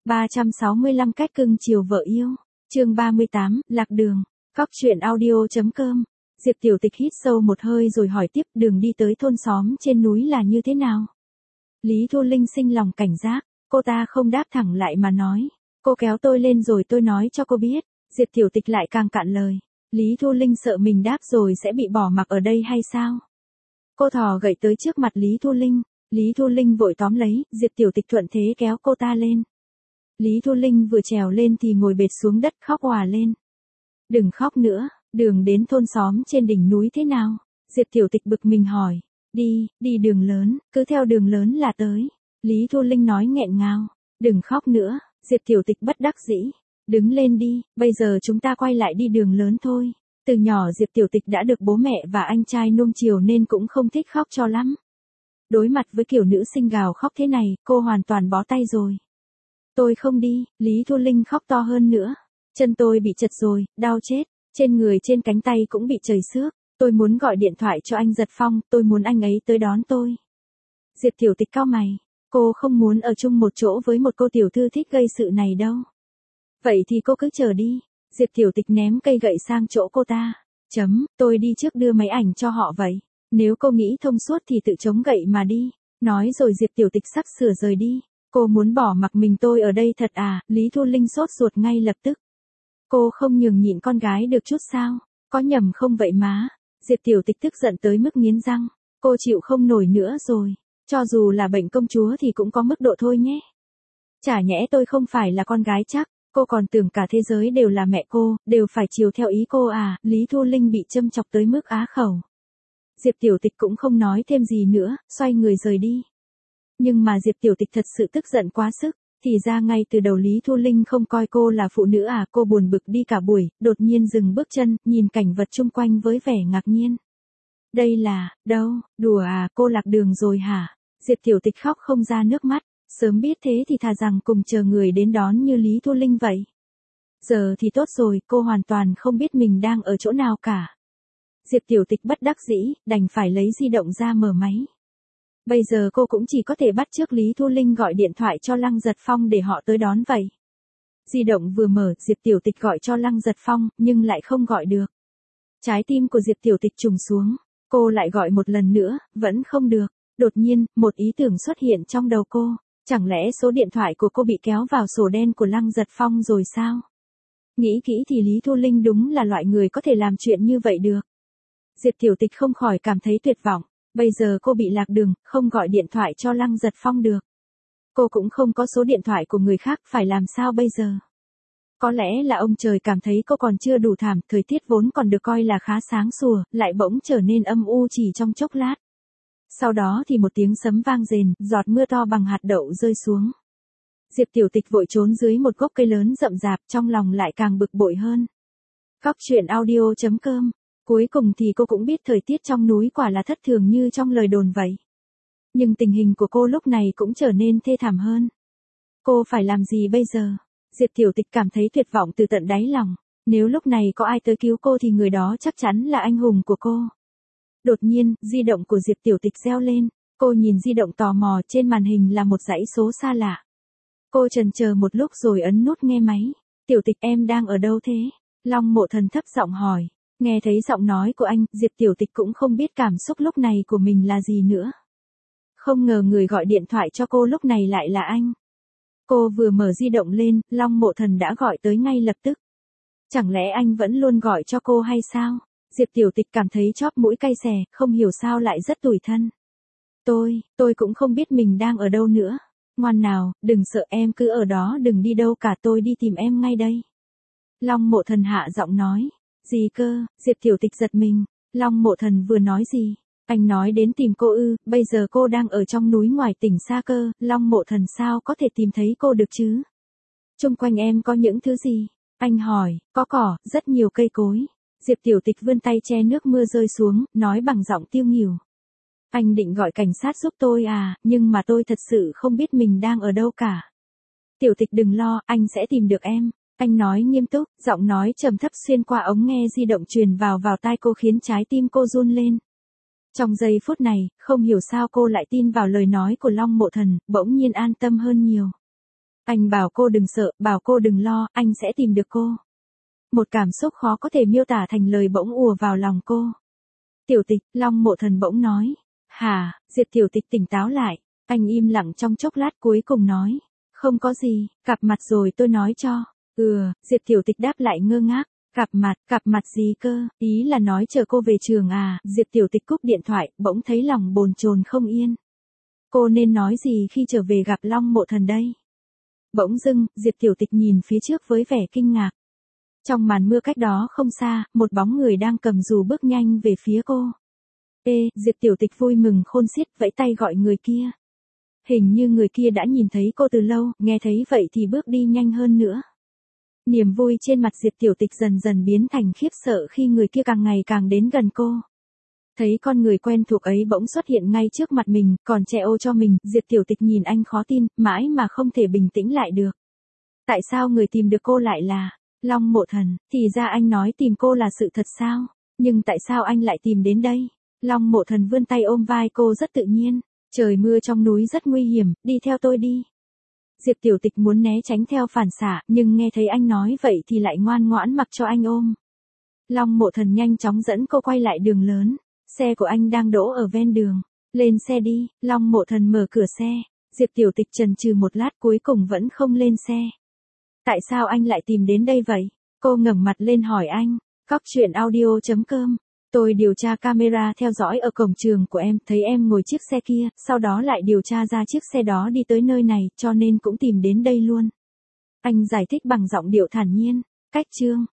365 cách cưng chiều vợ yêu. Chương 38, lạc đường. Cóc truyện audio.com. Diệp Tiểu Tịch hít sâu một hơi rồi hỏi tiếp, đường đi tới thôn xóm trên núi là như thế nào? Lý Thu Linh sinh lòng cảnh giác, cô ta không đáp thẳng lại mà nói. Cô kéo tôi lên rồi tôi nói cho cô biết. Diệp Tiểu Tịch lại càng cạn lời. Lý Thu Linh sợ mình đáp rồi sẽ bị bỏ mặc ở đây hay sao? Cô thò gậy tới trước mặt Lý Thu Linh. Lý Thu Linh vội tóm lấy, Diệp Tiểu Tịch thuận thế kéo cô ta lên. Lý Thu Linh vừa trèo lên thì ngồi bệt xuống đất khóc òa lên. Đừng khóc nữa, đường đến thôn xóm trên đỉnh núi thế nào? Diệp Tiểu Tịch bực mình hỏi. Đi đường lớn, cứ theo đường lớn là tới. Lý Thu Linh nói nghẹn ngào. Đừng khóc nữa, Diệp Tiểu Tịch bất đắc dĩ. Đứng lên đi, bây giờ chúng ta quay lại đi đường lớn thôi. Từ nhỏ Diệp Tiểu Tịch đã được bố mẹ và anh trai nuông chiều nên cũng không thích khóc cho lắm. Đối mặt với kiểu nữ sinh gào khóc thế này, cô hoàn toàn bó tay rồi. Tôi không đi, Lý Thu Linh khóc to hơn nữa. Chân tôi bị chật rồi, đau chết. Trên người trên cánh tay cũng bị chảy xước. Tôi muốn gọi điện thoại cho anh Giật Phong, tôi muốn anh ấy tới đón tôi. Diệp Tiểu Tịch cau mày. Cô không muốn ở chung một chỗ với một cô tiểu thư thích gây sự này đâu. Vậy thì cô cứ chờ đi. Diệp Tiểu Tịch ném cây gậy sang chỗ cô ta. Tôi đi trước đưa máy ảnh cho họ vậy. Nếu cô nghĩ thông suốt thì tự chống gậy mà đi. Nói rồi Diệp Tiểu Tịch sắp sửa rời đi. Cô muốn bỏ mặc mình tôi ở đây thật à? Lý Thu Linh sốt ruột ngay lập tức. Cô không nhường nhịn con gái được chút sao? Có nhầm không vậy má? Diệp Tiểu Tịch tức giận tới mức nghiến răng. Cô chịu không nổi nữa rồi. Cho dù là bệnh công chúa thì cũng có mức độ thôi nhé. Chả nhẽ tôi không phải là con gái chắc. Cô còn tưởng cả thế giới đều là mẹ cô, đều phải chiều theo ý cô à? Lý Thu Linh bị châm chọc tới mức á khẩu. Diệp Tiểu Tịch cũng không nói thêm gì nữa, xoay người rời đi. Nhưng mà Diệp Tiểu Tịch thật sự tức giận quá sức, thì ra ngay từ đầu Lý Thu Linh không coi cô là phụ nữ à? Cô buồn bực đi cả buổi, đột nhiên dừng bước chân, nhìn cảnh vật chung quanh với vẻ ngạc nhiên. Đây là, đâu, đùa à? Cô lạc đường rồi hả? Diệp Tiểu Tịch khóc không ra nước mắt, sớm biết thế thì thà rằng cùng chờ người đến đón như Lý Thu Linh vậy. Giờ thì tốt rồi, cô hoàn toàn không biết mình đang ở chỗ nào cả. Diệp Tiểu Tịch bất đắc dĩ, đành phải lấy di động ra mở máy. Bây giờ cô cũng chỉ có thể bắt chước Lý Thu Linh gọi điện thoại cho Lăng Giật Phong để họ tới đón vậy. Di động vừa mở, Diệp Tiểu Tịch gọi cho Lăng Giật Phong, nhưng lại không gọi được. Trái tim của Diệp Tiểu Tịch trùng xuống. Cô lại gọi một lần nữa, vẫn không được. Đột nhiên, một ý tưởng xuất hiện trong đầu cô. Chẳng lẽ số điện thoại của cô bị kéo vào sổ đen của Lăng Giật Phong rồi sao? Nghĩ kỹ thì Lý Thu Linh đúng là loại người có thể làm chuyện như vậy được. Diệp Tiểu Tịch không khỏi cảm thấy tuyệt vọng. Bây giờ cô bị lạc đường, không gọi điện thoại cho Lăng Giật Phong được. Cô cũng không có số điện thoại của người khác, phải làm sao bây giờ? Có lẽ là ông trời cảm thấy cô còn chưa đủ thảm, thời tiết vốn còn được coi là khá sáng sủa, lại bỗng trở nên âm u chỉ trong chốc lát. Sau đó thì một tiếng sấm vang rền, giọt mưa to bằng hạt đậu rơi xuống. Diệp Tiểu Tịch vội trốn dưới một gốc cây lớn rậm rạp, trong lòng lại càng bực bội hơn. Cóc truyện audio.com. Cuối cùng thì cô cũng biết thời tiết trong núi quả là thất thường như trong lời đồn vậy. Nhưng tình hình của cô lúc này cũng trở nên thê thảm hơn. Cô phải làm gì bây giờ? Diệp Tiểu Tịch cảm thấy tuyệt vọng từ tận đáy lòng. Nếu lúc này có ai tới cứu cô thì người đó chắc chắn là anh hùng của cô. Đột nhiên, di động của Diệp Tiểu Tịch reo lên. Cô nhìn di động tò mò, trên màn hình là một dãy số xa lạ. Cô chần chờ một lúc rồi ấn nút nghe máy. Tiểu Tịch, em đang ở đâu thế? Long Mộ Thần thấp giọng hỏi. Nghe thấy giọng nói của anh, Diệp Tiểu Tịch cũng không biết cảm xúc lúc này của mình là gì nữa. Không ngờ người gọi điện thoại cho cô lúc này lại là anh. Cô vừa mở di động lên, Long Mộ Thần đã gọi tới ngay lập tức. Chẳng lẽ anh vẫn luôn gọi cho cô hay sao? Diệp Tiểu Tịch cảm thấy chóp mũi cay xè, không hiểu sao lại rất tủi thân. Tôi cũng không biết mình đang ở đâu nữa. Ngoan nào, đừng sợ, em cứ ở đó đừng đi đâu cả, tôi đi tìm em ngay đây. Long Mộ Thần hạ giọng nói. Gì cơ? Diệp Tiểu Tịch giật mình. Long Mộ Thần vừa nói gì? Anh nói đến tìm cô ư? Bây giờ cô đang ở trong núi ngoài tỉnh xa cơ. Long Mộ Thần sao có thể tìm thấy cô được chứ? Xung quanh em có những thứ gì? Anh hỏi. Có cỏ, rất nhiều cây cối. Diệp Tiểu Tịch vươn tay che nước mưa rơi xuống, nói bằng giọng tiêu nghỉu. Anh định gọi cảnh sát giúp tôi à? Nhưng mà tôi thật sự không biết mình đang ở đâu cả. Tiểu Tịch đừng lo, anh sẽ tìm được em. Anh nói nghiêm túc, giọng nói trầm thấp xuyên qua ống nghe di động truyền vào tai cô khiến trái tim cô run lên. Trong giây phút này, không hiểu sao cô lại tin vào lời nói của Long Mộ Thần, bỗng nhiên an tâm hơn nhiều. Anh bảo cô đừng sợ, bảo cô đừng lo, anh sẽ tìm được cô. Một cảm xúc khó có thể miêu tả thành lời bỗng ùa vào lòng cô. Tiểu Tịch, Long Mộ Thần bỗng nói. Hả, Diệp Tiểu Tịch tỉnh táo lại. Anh im lặng trong chốc lát cuối cùng nói. Không có gì, gặp mặt rồi tôi nói cho. Diệp Tiểu Tịch đáp lại ngơ ngác. Gặp mặt gì cơ, ý là nói chờ cô về trường à. Diệp Tiểu Tịch cúp điện thoại, bỗng thấy lòng bồn chồn không yên. Cô nên nói gì khi trở về gặp Long Mộ Thần đây? Bỗng dưng, Diệp Tiểu Tịch nhìn phía trước với vẻ kinh ngạc. Trong màn mưa cách đó không xa, một bóng người đang cầm dù bước nhanh về phía cô. Diệp Tiểu Tịch vui mừng khôn xiết vẫy tay gọi người kia. Hình như người kia đã nhìn thấy cô từ lâu, nghe thấy vậy thì bước đi nhanh hơn nữa. Niềm vui trên mặt Diệp Tiểu Tịch dần dần biến thành khiếp sợ khi người kia càng ngày càng đến gần cô. Thấy con người quen thuộc ấy bỗng xuất hiện ngay trước mặt mình, còn che ô cho mình, Diệp Tiểu Tịch nhìn anh khó tin, mãi mà không thể bình tĩnh lại được. Tại sao người tìm được cô lại là Long Mộ Thần, thì ra anh nói tìm cô là sự thật sao? Nhưng tại sao anh lại tìm đến đây? Long Mộ Thần vươn tay ôm vai cô rất tự nhiên. Trời mưa trong núi rất nguy hiểm, đi theo tôi đi. Diệp Tiểu Tịch muốn né tránh theo phản xạ, nhưng nghe thấy anh nói vậy thì lại ngoan ngoãn mặc cho anh ôm. Long Mộ Thần nhanh chóng dẫn cô quay lại đường lớn. Xe của anh đang đỗ ở ven đường. Lên xe đi, Long Mộ Thần mở cửa xe. Diệp Tiểu Tịch chần chừ một lát cuối cùng vẫn không lên xe. Tại sao anh lại tìm đến đây vậy? Cô ngẩng mặt lên hỏi anh. Coctruyện.audio.com. Tôi điều tra camera theo dõi ở cổng trường của em, thấy em ngồi chiếc xe kia, sau đó lại điều tra ra chiếc xe đó đi tới nơi này, cho nên cũng tìm đến đây luôn. Anh giải thích bằng giọng điệu thản nhiên. Cách chương.